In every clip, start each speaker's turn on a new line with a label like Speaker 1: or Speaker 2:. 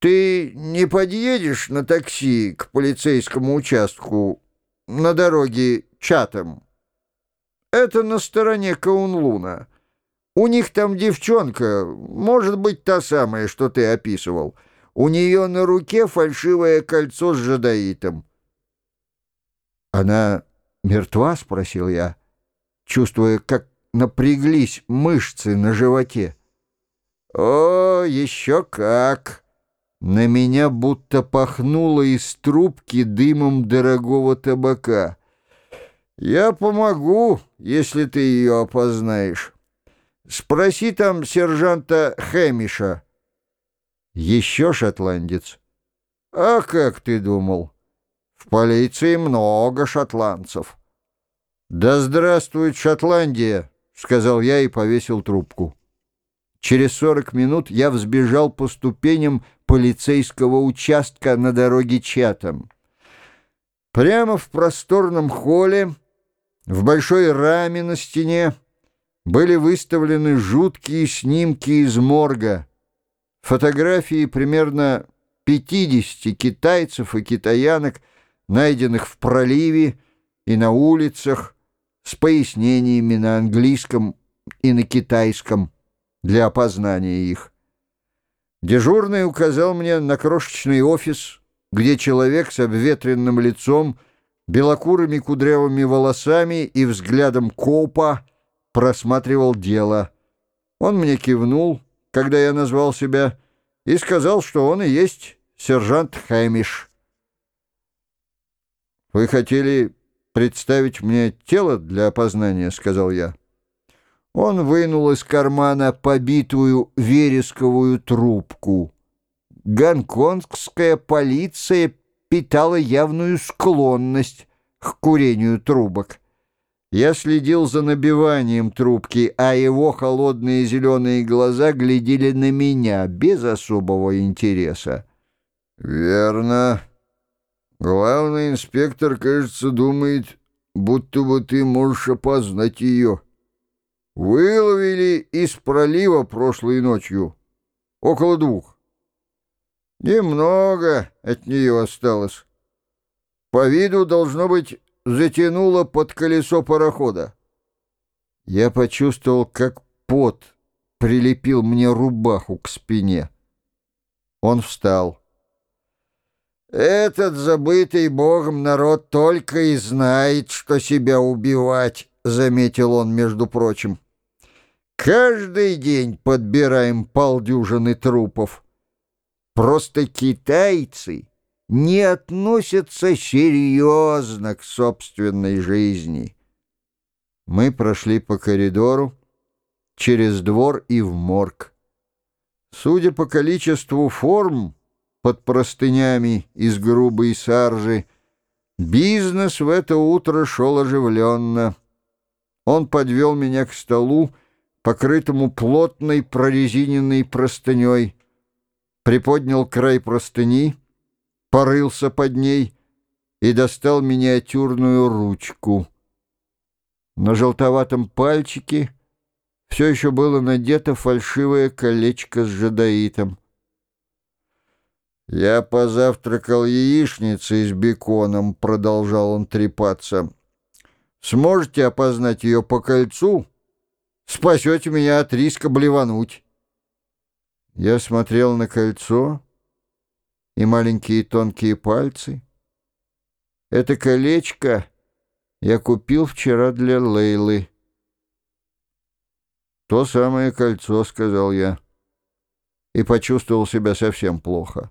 Speaker 1: Ты не подъедешь на такси к полицейскому участку на дороге Чатам? Это на стороне Каунлуна. У них там девчонка, может быть, та самая, что ты описывал. У нее на руке фальшивое кольцо с жадаитом. «Она мертва?» — спросил я, чувствуя, как напряглись мышцы на животе. «О, еще как!» На меня будто пахнуло из трубки дымом дорогого табака. «Я помогу, если ты ее опознаешь. Спроси там сержанта Хэмиша». «Еще шотландец?» «А как ты думал? В полиции много шотландцев». «Да здравствует Шотландия!» — сказал я и повесил трубку. Через 40 минут я взбежал по ступеням полицейского участка на дороге Чатам. Прямо в просторном холле, в большой раме на стене, были выставлены жуткие снимки из морга, фотографии примерно 50 китайцев и китаянок, найденных в проливе и на улицах, с пояснениями на английском и на китайском для опознания их. Дежурный указал мне на крошечный офис, где человек с обветренным лицом, белокурыми кудрявыми волосами и взглядом копа просматривал дело. Он мне кивнул, когда я назвал себя, и сказал, что он и есть сержант Хэмиш. «Вы хотели представить мне тело для опознания?» — сказал я. Он вынул из кармана побитую вересковую трубку. Гонконгская полиция питала явную склонность к курению трубок. Я следил за набиванием трубки, а его холодные зеленые глаза глядели на меня без особого интереса. «Верно. Главный инспектор, кажется, думает, будто бы ты можешь опознать ее. Выловили из пролива прошлой ночью. Около 2. Немного от нее осталось. По виду, должно быть, затянуло под колесо парохода». Я почувствовал, как пот прилепил мне рубаху к спине. Он встал. «Этот забытый Богом народ только и знает, что себя убивать», — заметил он, между прочим. «Каждый день подбираем полдюжины трупов. Просто китайцы не относятся серьезно к собственной жизни». Мы прошли по коридору, через двор и в морг. Судя по количеству форм под простынями из грубой саржи, бизнес в это утро шел оживленно. Он подвел меня к столу, покрытому плотной прорезиненной простыней, приподнял край простыни, порылся под ней и достал миниатюрную ручку. На желтоватом пальчике все еще было надето фальшивое колечко с жадаитом. «Я позавтракал яичницей с беконом», — продолжал он трепаться. «Сможете опознать ее по кольцу? Спасете меня от риска блевануть». Я смотрел на кольцо и маленькие тонкие пальцы. Это колечко я купил вчера для Лейлы. «То самое кольцо», — сказал я, и почувствовал себя совсем плохо.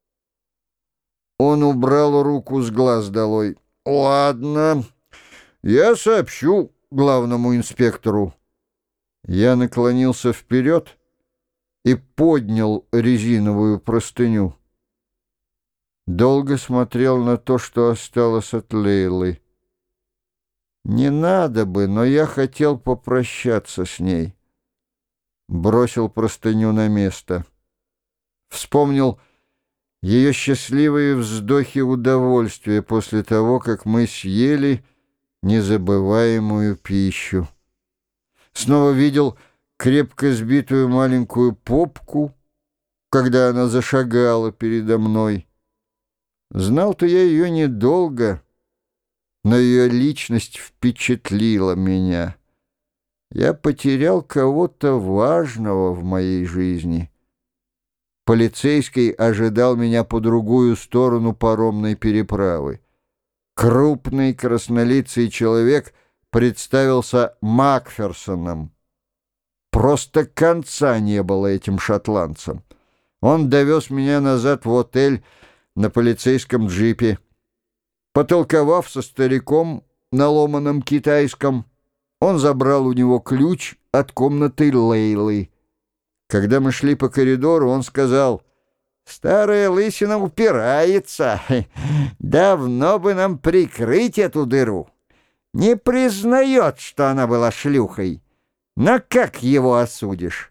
Speaker 1: Он убрал руку с глаз долой. «Ладно, я сообщу главному инспектору». Я наклонился вперед и поднял резиновую простыню. Долго смотрел на то, что осталось от Лейлы. Не надо бы, но я хотел попрощаться с ней. Бросил простыню на место. Вспомнил ее счастливые вздохи удовольствия после того, как мы съели незабываемую пищу. Снова видел крепко сбитую маленькую попку, когда она зашагала передо мной. Знал-то я ее недолго, но ее личность впечатлила меня. Я потерял кого-то важного в моей жизни. Полицейский ожидал меня по другую сторону паромной переправы. Крупный краснолицый человек представился Макферсоном. Просто конца не было этим шотландцам. Он довез меня назад в отель на полицейском джипе. Потолковав со стариком на ломаном китайском, он забрал у него ключ от комнаты Лейлы. Когда мы шли по коридору, он сказал: «Старая лысина упирается. Давно бы нам прикрыть эту дыру. Не признает, что она была шлюхой. Но как его осудишь?»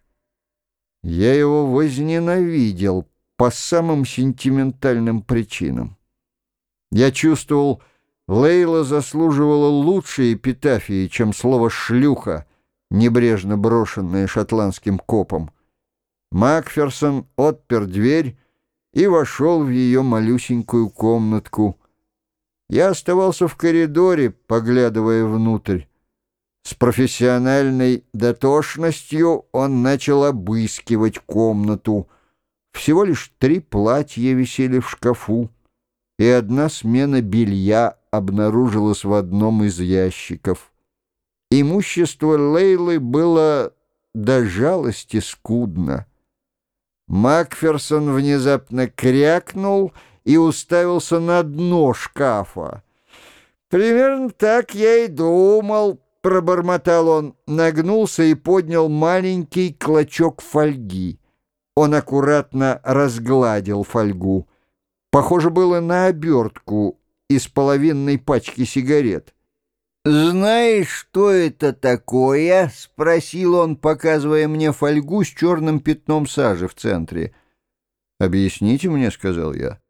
Speaker 1: Я его возненавидел по самым сентиментальным причинам. Я чувствовал, Лейла заслуживала лучшей эпитафии, чем слово «шлюха», небрежно брошенное шотландским копом. Макферсон отпер дверь и вошел в ее малюсенькую комнатку. Я оставался в коридоре, поглядывая внутрь. С профессиональной дотошностью он начал обыскивать комнату. Всего лишь 3 платья висели в шкафу, и 1 смена белья обнаружилась в одном из ящиков. Имущество Лейлы было до жалости скудно. Макферсон внезапно крякнул и уставился на дно шкафа. «Примерно так я и думал», — пробормотал он, нагнулся и поднял маленький клочок фольги. Он аккуратно разгладил фольгу. Похоже было на обертку из половинной пачки сигарет. «Знаешь, что это такое?» — спросил он, показывая мне фольгу с черным пятном сажи в центре. «Объясните мне», — сказал я.